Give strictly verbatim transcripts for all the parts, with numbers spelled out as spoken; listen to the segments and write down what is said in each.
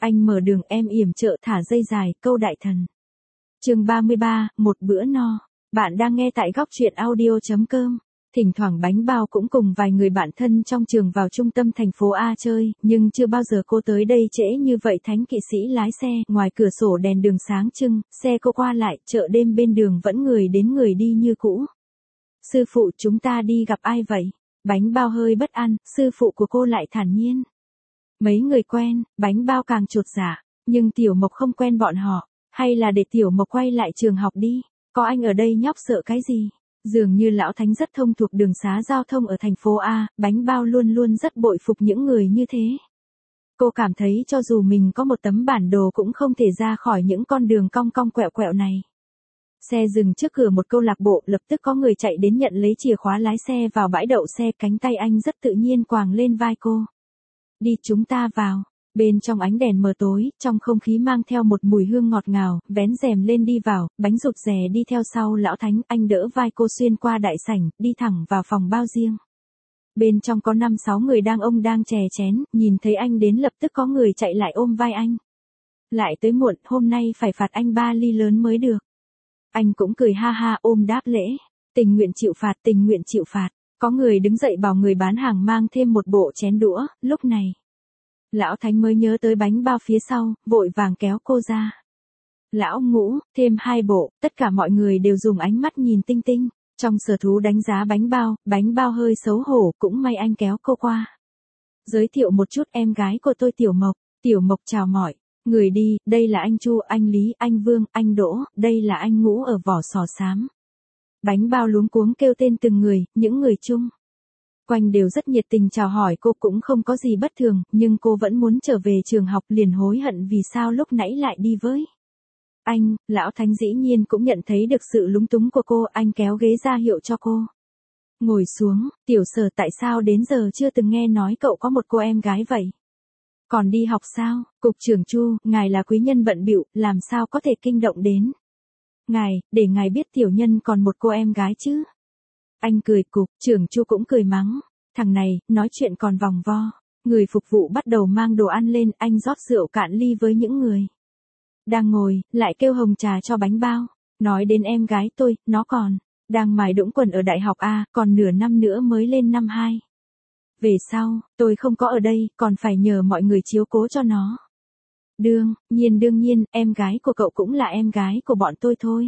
Anh mở đường em yểm trợ thả dây dài, câu đại thần. Chương ba mươi ba, một bữa no. Bạn đang nghe tại góc truyện audio chấm com. Thỉnh thoảng Bánh Bao cũng cùng vài người bạn thân trong trường vào trung tâm thành phố A chơi, nhưng chưa bao giờ cô tới đây trễ như vậy. Thánh kỵ sĩ lái xe, ngoài cửa sổ đèn đường sáng trưng, xe cô qua lại, chợ đêm bên đường vẫn người đến người đi như cũ. Sư phụ, chúng ta đi gặp ai vậy? Bánh Bao hơi bất an, sư phụ của cô lại thản nhiên. Mấy người quen, Bánh Bao càng chột dạ, nhưng Tiểu Mộc không quen bọn họ, hay là để Tiểu Mộc quay lại trường học đi, có anh ở đây nhóc sợ cái gì? Dường như Lão Thánh rất thông thuộc đường xá giao thông ở thành phố A, Bánh Bao luôn luôn rất bội phục những người như thế. Cô cảm thấy cho dù mình có một tấm bản đồ cũng không thể ra khỏi những con đường cong cong quẹo quẹo này. Xe dừng trước cửa một câu lạc bộ, lập tức có người chạy đến nhận lấy chìa khóa lái xe vào bãi đậu xe, cánh tay anh rất tự nhiên quàng lên vai cô. Đi, chúng ta vào. Bên trong ánh đèn mờ tối, trong không khí mang theo một mùi hương ngọt ngào, vén rèm lên đi vào, Bánh rụt rè đi theo sau Lão Thánh, anh đỡ vai cô xuyên qua đại sảnh, đi thẳng vào phòng bao riêng. Bên trong có năm sáu người đang ông đang chè chén, nhìn thấy anh đến lập tức có người chạy lại ôm vai anh. Lại tới muộn, hôm nay phải phạt anh ba ly lớn mới được. Anh cũng cười ha ha ôm đáp lễ, tình nguyện chịu phạt, tình nguyện chịu phạt. Có người đứng dậy bảo người bán hàng mang thêm một bộ chén đũa, lúc này. Lão Thánh mới nhớ tới Bánh Bao phía sau, vội vàng kéo cô ra. Lão Ngũ, thêm hai bộ, tất cả mọi người đều dùng ánh mắt nhìn Tinh Tinh. Trong sở thú đánh giá Bánh Bao, Bánh Bao hơi xấu hổ, cũng may anh kéo cô qua. Giới thiệu một chút, em gái của tôi Tiểu Mộc. Tiểu Mộc chào mọi người đi, đây là anh Chu, anh Lý, anh Vương, anh Đỗ, đây là anh Ngũ ở vỏ sò xám. Bánh Bao luống cuống kêu tên từng người, những người chung quanh đều rất nhiệt tình chào hỏi cô, cũng không có gì bất thường, nhưng cô vẫn muốn trở về trường học, liền hối hận vì sao lúc nãy lại đi với anh. Lão Thánh dĩ nhiên cũng nhận thấy được sự lúng túng của cô, anh kéo ghế ra hiệu cho cô ngồi xuống. Tiểu Sở, tại sao đến giờ chưa từng nghe nói cậu có một cô em gái vậy? Còn đi học sao? Cục trưởng Chu, ngài là quý nhân bận bịu, làm sao có thể kinh động đến ngài, để ngài biết tiểu nhân còn một cô em gái chứ. Anh cười. Cục trưởng Chu cũng cười mắng, thằng này, nói chuyện còn vòng vo. Người phục vụ bắt đầu mang đồ ăn lên, anh rót rượu cạn ly với những người đang ngồi, lại kêu hồng trà cho Bánh Bao. Nói đến em gái tôi, nó còn đang mài đũng quần ở đại học A, còn nửa năm nữa mới lên năm hai. Về sau, tôi không có ở đây, còn phải nhờ mọi người chiếu cố cho nó. Đương nhiên đương nhiên, em gái của cậu cũng là em gái của bọn tôi thôi.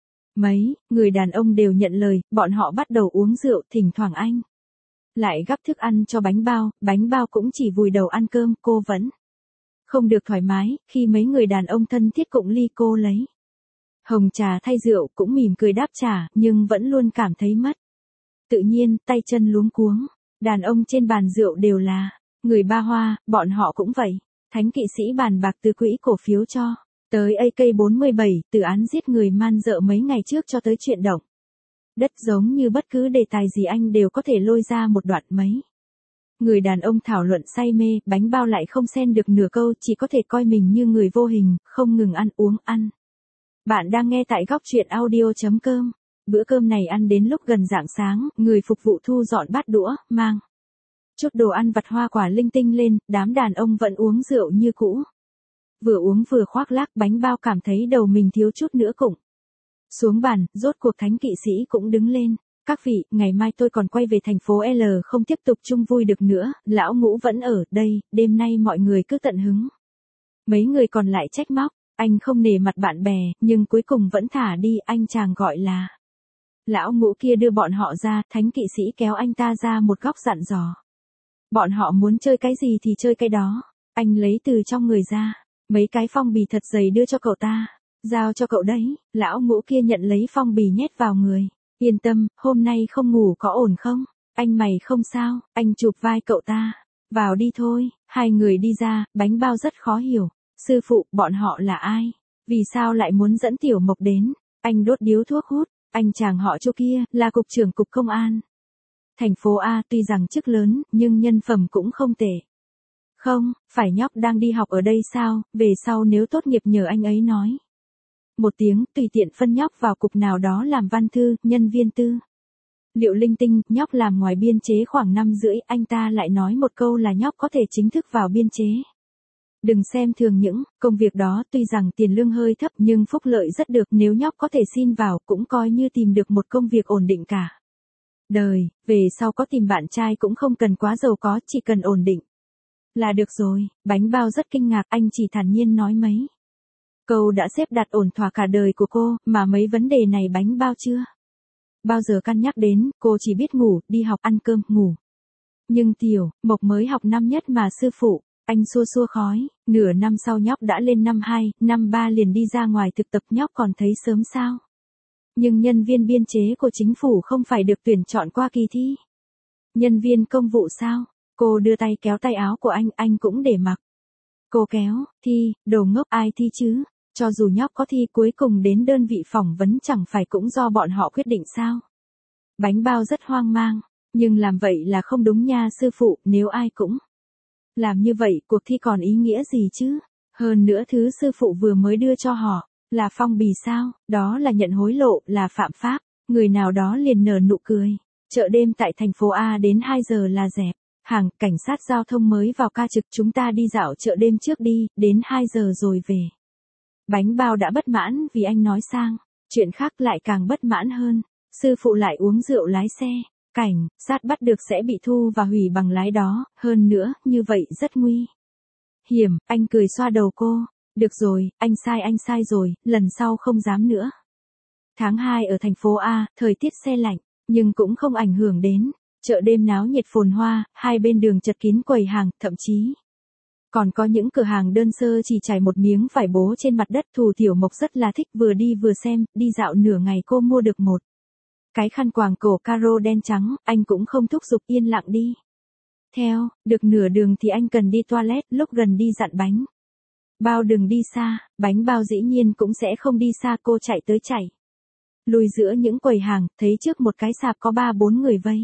Mấy người đàn ông đều nhận lời, bọn họ bắt đầu uống rượu, thỉnh thoảng anh lại gắp thức ăn cho Bánh Bao, Bánh Bao cũng chỉ vùi đầu ăn cơm, cô vẫn không được thoải mái, khi mấy người đàn ông thân thiết cụng ly cô lấy hồng trà thay rượu, cũng mỉm cười đáp trả, nhưng vẫn luôn cảm thấy mất tự nhiên, tay chân luống cuống. Đàn ông trên bàn rượu đều là người Ba Hoa, bọn họ cũng vậy. Thánh kỵ sĩ bàn bạc từ quỹ cổ phiếu cho tới A K bốn mươi bảy, từ án giết người man dợ mấy ngày trước cho tới chuyện động đất, giống như bất cứ đề tài gì anh đều có thể lôi ra một đoạn. Mấy người đàn ông thảo luận say mê, Bánh Bao lại không xen được nửa câu, chỉ có thể coi mình như người vô hình, không ngừng ăn uống ăn. Bạn đang nghe tại góc truyện audio chấm com. Bữa cơm này ăn đến lúc gần rạng sáng, người phục vụ thu dọn bát đũa, mang chút đồ ăn vặt hoa quả linh tinh lên, đám đàn ông vẫn uống rượu như cũ. Vừa uống vừa khoác lác, Bánh Bao cảm thấy đầu mình thiếu chút nữa cũng xuống bàn, rốt cuộc thánh kỵ sĩ cũng đứng lên. Các vị, ngày mai tôi còn quay về thành phố L, không tiếp tục chung vui được nữa, Lão Ngũ vẫn ở đây, đêm nay mọi người cứ tận hứng. Mấy người còn lại trách móc, anh không nể mặt bạn bè, nhưng cuối cùng vẫn thả đi, anh chàng gọi là Lão Ngũ kia đưa bọn họ ra, thánh kỵ sĩ kéo anh ta ra một góc dặn dò. Bọn họ muốn chơi cái gì thì chơi cái đó. Anh lấy từ trong người ra mấy cái phong bì thật dày đưa cho cậu ta. Giao cho cậu đấy. Lão Ngũ kia nhận lấy phong bì nhét vào người. Yên tâm, hôm nay không ngủ có ổn không? Anh mày không sao? Anh chụp vai cậu ta. Vào đi thôi. Hai người đi ra, Bánh Bao rất khó hiểu. Sư phụ, bọn họ là ai? Vì sao lại muốn dẫn Tiểu Mộc đến? Anh đốt điếu thuốc hút. Anh chàng họ Chu kia, là cục trưởng cục công an thành phố A, tuy rằng chức lớn, nhưng nhân phẩm cũng không tệ. Không, phải nhóc đang đi học ở đây sao, về sau nếu tốt nghiệp nhờ anh ấy nói một tiếng, tùy tiện phân nhóc vào cục nào đó làm văn thư, nhân viên tư liệu linh tinh. Nhóc làm ngoài biên chế khoảng năm rưỡi, anh ta lại nói một câu là nhóc có thể chính thức vào biên chế. Đừng xem thường những công việc đó, tuy rằng tiền lương hơi thấp nhưng phúc lợi rất được, nếu nhóc có thể xin vào cũng coi như tìm được một công việc ổn định cả đời, về sau có tìm bạn trai cũng không cần quá giàu có, chỉ cần ổn định là được rồi. Bánh bao rất kinh ngạc, anh chỉ thản nhiên nói mấy câu đã xếp đặt ổn thỏa cả đời của cô, mà mấy vấn đề này bánh bao chưa bao giờ cân nhắc đến, cô chỉ biết ngủ, đi học, ăn cơm, ngủ. Nhưng Tiểu Mộc mới học năm nhất mà sư phụ, anh xua xua khói, nửa năm sau nhóc đã lên năm hai, năm ba liền đi ra ngoài thực tập, nhóc còn thấy sớm sao? Nhưng nhân viên biên chế của chính phủ không phải được tuyển chọn qua kỳ thi. Nhân viên công vụ sao? Cô đưa tay kéo tay áo của anh, anh cũng để mặc. Cô kéo, thi, đồ ngốc, ai thi chứ? Cho dù nhóc có thi cuối cùng đến đơn vị phỏng vấn chẳng phải cũng do bọn họ quyết định sao? Bánh bao rất hoang mang, nhưng làm vậy là không đúng nha sư phụ, nếu ai cũng làm như vậy cuộc thi còn ý nghĩa gì chứ? Hơn nữa thứ sư phụ vừa mới đưa cho họ là phong bì sao? Đó là nhận hối lộ, là phạm pháp. Người nào đó liền nở nụ cười. Chợ đêm tại thành phố A đến hai giờ là dẹp. Hàng, cảnh sát giao thông mới vào ca trực, chúng ta đi dạo chợ đêm trước đi, đến hai giờ rồi về. Bánh bao đã bất mãn vì anh nói sang chuyện khác, lại càng bất mãn hơn. Sư phụ lại uống rượu lái xe. Cảnh sát bắt được sẽ bị thu và hủy bằng lái đó, hơn nữa, như vậy rất nguy hiểm. Anh cười xoa đầu cô. Được rồi, anh sai anh sai rồi, lần sau không dám nữa. Tháng hai ở thành phố A, thời tiết se lạnh, nhưng cũng không ảnh hưởng đến chợ đêm náo nhiệt phồn hoa, hai bên đường chật kín quầy hàng, thậm chí còn có những cửa hàng đơn sơ chỉ trải một miếng vải bố trên mặt đất. Thù Tiểu Mộc rất là thích, vừa đi vừa xem, đi dạo nửa ngày cô mua được một cái khăn quàng cổ caro đen trắng, anh cũng không thúc giục, yên lặng đi theo. Được nửa đường thì anh cần đi toilet, lúc gần đi dặn bánh bao đừng đi xa. Bánh bao dĩ nhiên cũng sẽ không đi xa, cô chạy tới chạy lùi giữa những quầy hàng, thấy trước một cái sạp có ba bốn người vây.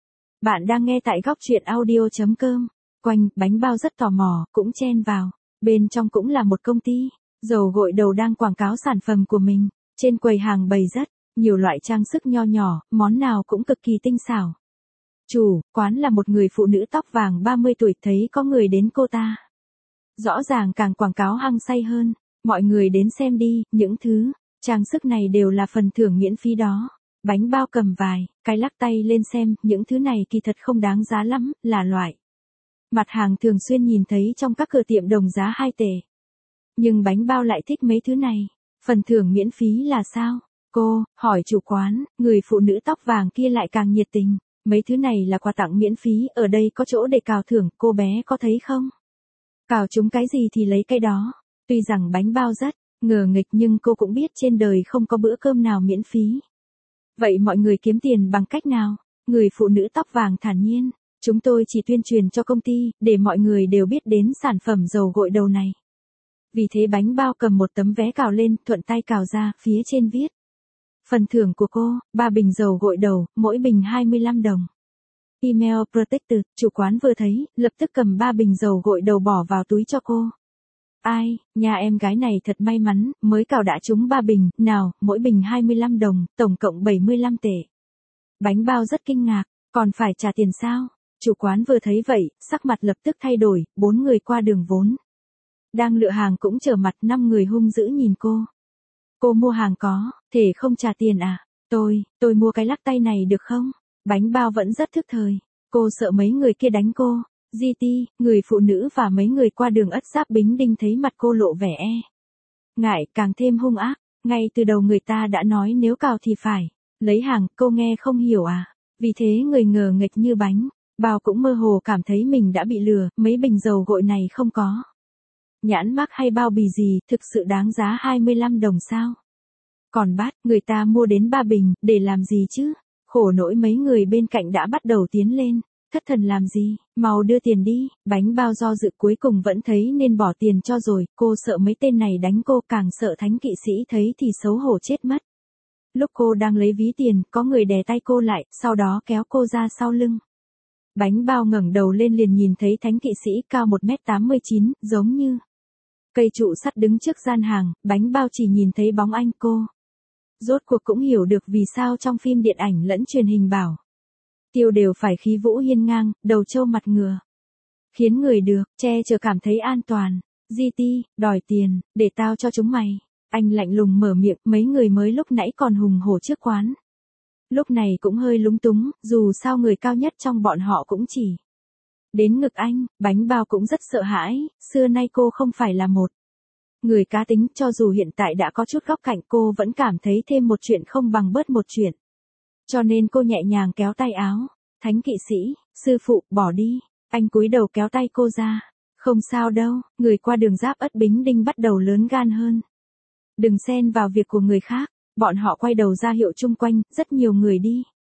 Bạn đang nghe tại góc truyện audio chấm com. Quanh, bánh bao rất tò mò, cũng chen vào. Bên trong cũng là một công ty dầu gội đầu đang quảng cáo sản phẩm của mình. Trên quầy hàng bày rất nhiều loại trang sức nho nhỏ, món nào cũng cực kỳ tinh xảo. Chủ quán là một người phụ nữ tóc vàng ba mươi tuổi, thấy có người đến cô ta rõ ràng càng quảng cáo hăng say hơn. Mọi người đến xem đi, những thứ trang sức này đều là phần thưởng miễn phí đó. Bánh bao cầm vài cái lắc tay lên xem, những thứ này kỳ thật không đáng giá lắm, là loại mặt hàng thường xuyên nhìn thấy trong các cửa tiệm đồng giá hai tệ. Nhưng bánh bao lại thích mấy thứ này. Phần thưởng miễn phí là sao? Cô hỏi chủ quán, người phụ nữ tóc vàng kia lại càng nhiệt tình. Mấy thứ này là quà tặng miễn phí, ở đây có chỗ để cào thưởng, cô bé có thấy không? Cào chúng cái gì thì lấy cái đó. Tuy rằng bánh bao rất ngờ nghịch nhưng cô cũng biết trên đời không có bữa cơm nào miễn phí. Vậy mọi người kiếm tiền bằng cách nào? Người phụ nữ tóc vàng thản nhiên. Chúng tôi chỉ tuyên truyền cho công ty, để mọi người đều biết đến sản phẩm dầu gội đầu này. Vì thế bánh bao cầm một tấm vé cào lên, thuận tay cào ra, phía trên viết. Phần thưởng của cô, ba bình dầu gội đầu, mỗi bình hai mươi lăm đồng. Email Protected, chủ quán vừa thấy, lập tức cầm ba bình dầu gội đầu bỏ vào túi cho cô. Ai, nhà em gái này thật may mắn, mới cào đã trúng ba bình, nào, mỗi bình hai mươi lăm đồng, tổng cộng bảy mươi lăm tệ. Bánh bao rất kinh ngạc, còn phải trả tiền sao? Chủ quán vừa thấy vậy, sắc mặt lập tức thay đổi, bốn người qua đường vốn đang lựa hàng cũng trở mặt, năm người hung dữ nhìn cô. Cô mua hàng có thể không trả tiền à? Tôi, tôi mua cái lắc tay này được không? Bánh bao vẫn rất thức thời. Cô sợ mấy người kia đánh cô. giê tê, người phụ nữ và mấy người qua đường Ất Giáp Bính Đinh thấy mặt cô lộ vẻ e ngại, càng thêm hung ác. Ngay từ đầu người ta đã nói nếu cào thì phải lấy hàng, cô nghe không hiểu à? Vì thế người ngờ nghệch như bánh bao cũng mơ hồ cảm thấy mình đã bị lừa. Mấy bình dầu gội này không có nhãn mác hay bao bì gì, thực sự đáng giá hai mươi lăm đồng sao? Còn bát, người ta mua đến ba bình, để làm gì chứ? Khổ nỗi mấy người bên cạnh đã bắt đầu tiến lên. Thất thần làm gì, mau đưa tiền đi. Bánh bao do dự cuối cùng vẫn thấy nên bỏ tiền cho rồi. Cô sợ mấy tên này đánh cô, càng sợ thánh kỵ sĩ thấy thì xấu hổ chết mất. Lúc cô đang lấy ví tiền, có người đè tay cô lại, sau đó kéo cô ra sau lưng. Bánh bao ngẩng đầu lên liền nhìn thấy thánh kỵ sĩ cao một mét tám mươi chín, giống như cây trụ sắt đứng trước gian hàng. Bánh bao chỉ nhìn thấy bóng anh. Cô rốt cuộc cũng hiểu được vì sao trong phim điện ảnh lẫn truyền hình bảo tiêu đều phải khí vũ hiên ngang, đầu trâu mặt ngựa, khiến người được che chở cảm thấy an toàn. giê tê, đòi tiền, để tao cho chúng mày. Anh lạnh lùng mở miệng, mấy người mới lúc nãy còn hùng hổ trước quán. Lúc này cũng hơi lúng túng, dù sao người cao nhất trong bọn họ cũng chỉ đến ngực anh. Bánh bao cũng rất sợ hãi, xưa nay cô không phải là một người cá tính, cho dù hiện tại đã có chút góc cạnh cô vẫn cảm thấy thêm một chuyện không bằng bớt một chuyện. Cho nên cô nhẹ nhàng kéo tay áo. Thánh kỵ sĩ, sư phụ, bỏ đi. Anh cúi đầu kéo tay cô ra. Không sao đâu, người qua đường Giáp Ất Bính Đinh bắt đầu lớn gan hơn. Đừng xen vào việc của người khác. Bọn họ quay đầu ra hiệu chung quanh, rất nhiều người đi.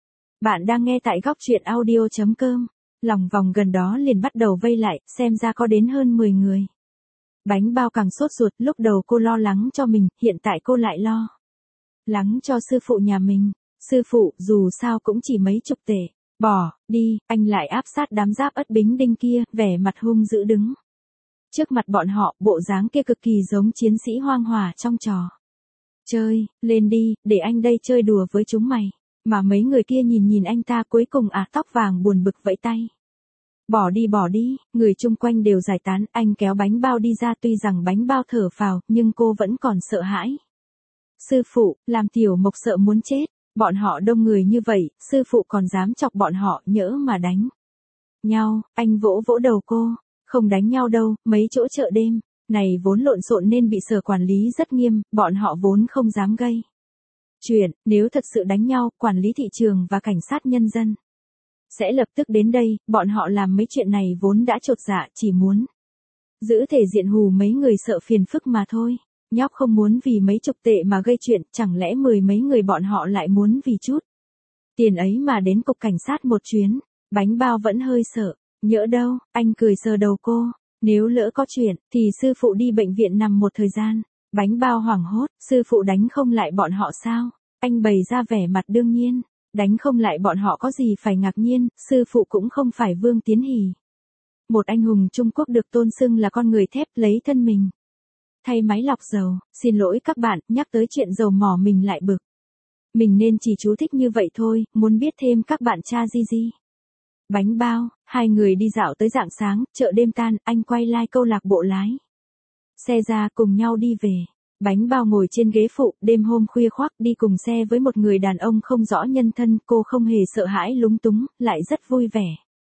Bạn đang nghe tại góc truyện audio.com. Lòng vòng gần đó liền bắt đầu vây lại, xem ra có đến hơn mười người. Bánh bao càng sốt ruột, lúc đầu cô lo lắng cho mình, hiện tại cô lại lo lắng cho sư phụ nhà mình. Sư phụ, dù sao cũng chỉ mấy chục tệ. Bỏ, đi, anh lại áp sát đám Giáp Ất Bính Đinh kia, vẻ mặt hung dữ đứng trước mặt bọn họ, bộ dáng kia cực kỳ giống chiến sĩ hoang hỏa trong trò chơi. Lên đi, để anh đây chơi đùa với chúng mày. Mà mấy người kia nhìn nhìn anh ta, cuối cùng à tóc vàng buồn bực vẫy tay. Bỏ đi bỏ đi, người chung quanh đều giải tán, anh kéo bánh bao đi ra, tuy rằng bánh bao thở phào, nhưng cô vẫn còn sợ hãi. Sư phụ, làm Tiểu Mộc sợ muốn chết, bọn họ đông người như vậy, sư phụ còn dám chọc bọn họ, nhỡ mà đánh nhau. Anh vỗ vỗ đầu cô, không đánh nhau đâu, mấy chỗ chợ đêm này vốn lộn xộn nên bị sở quản lý rất nghiêm, bọn họ vốn không dám gây chuyện, nếu thật sự đánh nhau, quản lý thị trường và cảnh sát nhân dân sẽ lập tức đến đây. Bọn họ làm mấy chuyện này vốn đã chột dạ, chỉ muốn giữ thể diện hù mấy người sợ phiền phức mà thôi. Nhóc không muốn vì mấy chục tệ mà gây chuyện, chẳng lẽ mười mấy người bọn họ lại muốn vì chút tiền ấy mà đến cục cảnh sát một chuyến. Bánh bao vẫn hơi sợ. Nhỡ đâu, anh cười sờ đầu cô. Nếu lỡ có chuyện, thì sư phụ đi bệnh viện nằm một thời gian. Bánh bao hoảng hốt, sư phụ đánh không lại bọn họ sao? Anh bày ra vẻ mặt đương nhiên. Đánh không lại bọn họ có gì phải ngạc nhiên, sư phụ cũng không phải Vương Tiến Hỷ. Một anh hùng Trung Quốc được tôn xưng là con người thép, lấy thân mình thay máy lọc dầu. Xin lỗi các bạn, nhắc tới chuyện dầu mỏ mình lại bực. Mình nên chỉ chú thích như vậy thôi, muốn biết thêm các bạn tra gì gì. Bánh bao, hai người đi dạo tới rạng sáng, chợ đêm tan, anh quay lại câu lạc bộ lái xe ra cùng nhau đi về. Bánh bao ngồi trên ghế phụ, đêm hôm khuya khoác đi cùng xe với một người đàn ông không rõ nhân thân, cô không hề sợ hãi lúng túng, lại rất vui vẻ.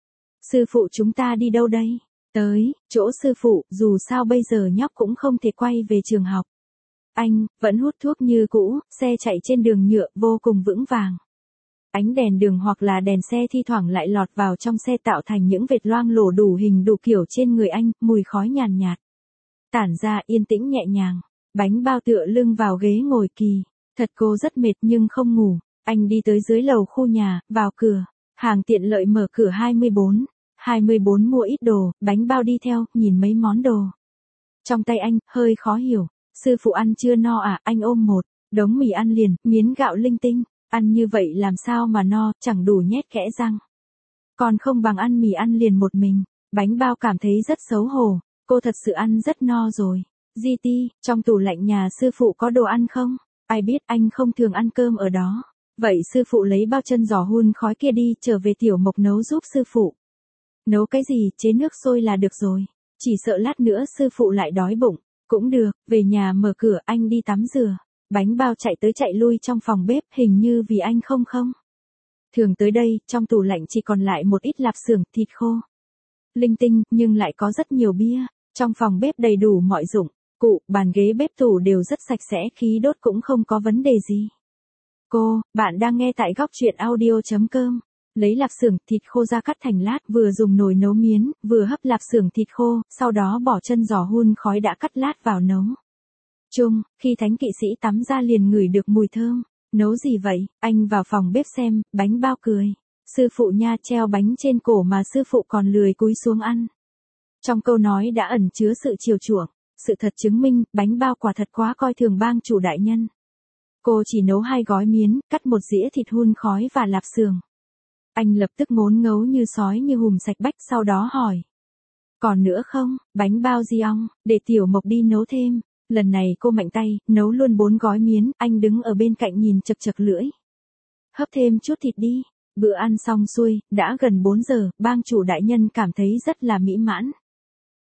Sư phụ chúng ta đi đâu đây? Tới, chỗ sư phụ, dù sao bây giờ nhóc cũng không thể quay về trường học. Anh, vẫn hút thuốc như cũ, xe chạy trên đường nhựa, vô cùng vững vàng. Ánh đèn đường hoặc là đèn xe thi thoảng lại lọt vào trong xe tạo thành những vệt loang lổ đủ hình đủ kiểu trên người anh, mùi khói nhàn nhạt, nhạt. Tản ra yên tĩnh nhẹ nhàng. Bánh bao tựa lưng vào ghế ngồi kỳ. Thật cô rất mệt nhưng không ngủ. Anh đi tới dưới lầu khu nhà, vào cửa. Hàng tiện lợi mở cửa hai mươi bốn. hai mươi bốn mua ít đồ, bánh bao đi theo, nhìn mấy món đồ trong tay anh, hơi khó hiểu. Sư phụ ăn chưa no à? Anh ôm một đống mì ăn liền, miến gạo linh tinh. Ăn như vậy làm sao mà no, chẳng đủ nhét kẽ răng. Còn không bằng ăn mì ăn liền một mình. Bánh bao cảm thấy rất xấu hổ. Cô thật sự ăn rất no rồi. giê tê, trong tủ lạnh nhà sư phụ có đồ ăn không? Ai biết anh không thường ăn cơm ở đó. Vậy sư phụ lấy bao chân giò hun khói kia đi, trở về Tiểu Mộc nấu giúp sư phụ. Nấu cái gì, chế nước sôi là được rồi. Chỉ sợ lát nữa sư phụ lại đói bụng. Cũng được, về nhà mở cửa, anh đi tắm rửa. Bánh bao chạy tới chạy lui trong phòng bếp, hình như vì anh không không thường tới đây, trong tủ lạnh chỉ còn lại một ít lạp xưởng, thịt khô linh tinh, nhưng lại có rất nhiều bia. Trong phòng bếp đầy đủ mọi dụng cụ, bàn ghế bếp tủ đều rất sạch sẽ, khí đốt cũng không có vấn đề gì. Cô, bạn đang nghe tại góc truyện audio.com. Lấy lạp xưởng thịt khô ra cắt thành lát, vừa dùng nồi nấu miến, vừa hấp lạp xưởng thịt khô, sau đó bỏ chân giò hun khói đã cắt lát vào nấu chung. Khi thánh kỵ sĩ tắm ra liền ngửi được mùi thơm. Nấu gì vậy? Anh vào phòng bếp xem. Bánh bao cười. Sư phụ nha, treo bánh trên cổ mà sư phụ còn lười cúi xuống ăn. Trong câu nói đã ẩn chứa sự chiều chuộng. Sự thật chứng minh, bánh bao quả thật quá coi thường bang chủ đại nhân. Cô chỉ nấu hai gói miến, cắt một dĩa thịt hun khói và lạp xưởng. Anh lập tức ngốn ngấu như sói như hùm sạch bách, sau đó hỏi. Còn nữa không? Bánh bao di ong, để Tiểu Mộc đi nấu thêm. Lần này cô mạnh tay, nấu luôn bốn gói miến, anh đứng ở bên cạnh nhìn chật chật lưỡi. Hấp thêm chút thịt đi. Bữa ăn xong xuôi, đã gần bốn giờ, bang chủ đại nhân cảm thấy rất là mỹ mãn.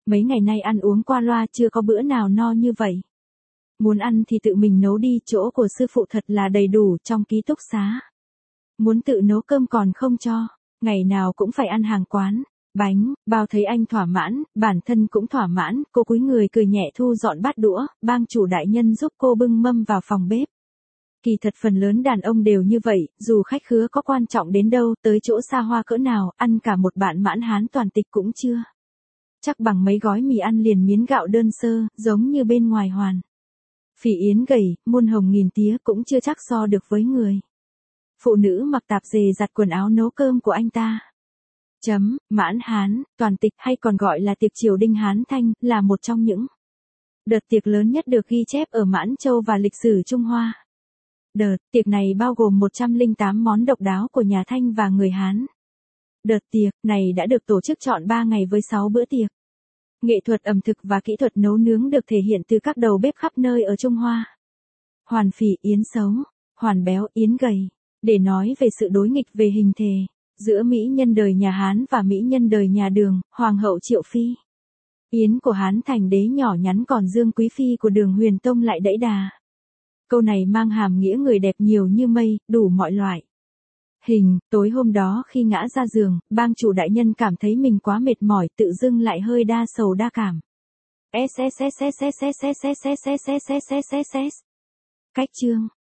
Mấy ngày nay ăn uống qua loa chưa có bữa nào no như vậy. Muốn ăn thì tự mình nấu đi, chỗ của sư phụ thật là đầy đủ trong ký túc xá. Muốn tự nấu cơm còn không cho, ngày nào cũng phải ăn hàng quán, bánh, bao. Thấy anh thỏa mãn, bản thân cũng thỏa mãn, cô cúi người cười nhẹ thu dọn bát đũa, bang chủ đại nhân giúp cô bưng mâm vào phòng bếp. Kỳ thật phần lớn đàn ông đều như vậy, dù khách khứa có quan trọng đến đâu, tới chỗ xa hoa cỡ nào, ăn cả một bạn mãn hán toàn tịch cũng chưa. Chắc bằng mấy gói mì ăn liền miến gạo đơn sơ, giống như bên ngoài hoàn. Phỉ yến gầy, muôn hồng nghìn tía cũng chưa chắc so được với người phụ nữ mặc tạp dề giặt quần áo nấu cơm của anh ta. Chấm, mãn hán, toàn tịch hay còn gọi là tiệc triều đình Hán Thanh, là một trong những đợt tiệc lớn nhất được ghi chép ở Mãn Châu và lịch sử Trung Hoa. Đợt tiệc này bao gồm một trăm lẻ tám món độc đáo của nhà Thanh và người Hán. Đợt tiệc này đã được tổ chức trọn ba ngày với sáu bữa tiệc. Nghệ thuật ẩm thực và kỹ thuật nấu nướng được thể hiện từ các đầu bếp khắp nơi ở Trung Hoa. Hoàn phỉ yến xấu, hoàn béo yến gầy, để nói về sự đối nghịch về hình thể giữa mỹ nhân đời nhà Hán và mỹ nhân đời nhà Đường, Hoàng hậu Triệu Phi. Yến của Hán Thành đế nhỏ nhắn, còn Dương Quý Phi của Đường Huyền Tông lại đẫy đà. Câu này mang hàm nghĩa người đẹp nhiều như mây, đủ mọi loại hình. Tối hôm đó khi ngã ra giường, bang chủ đại nhân cảm thấy mình quá mệt mỏi, tự dưng lại hơi đa sầu đa cảm. Cách chương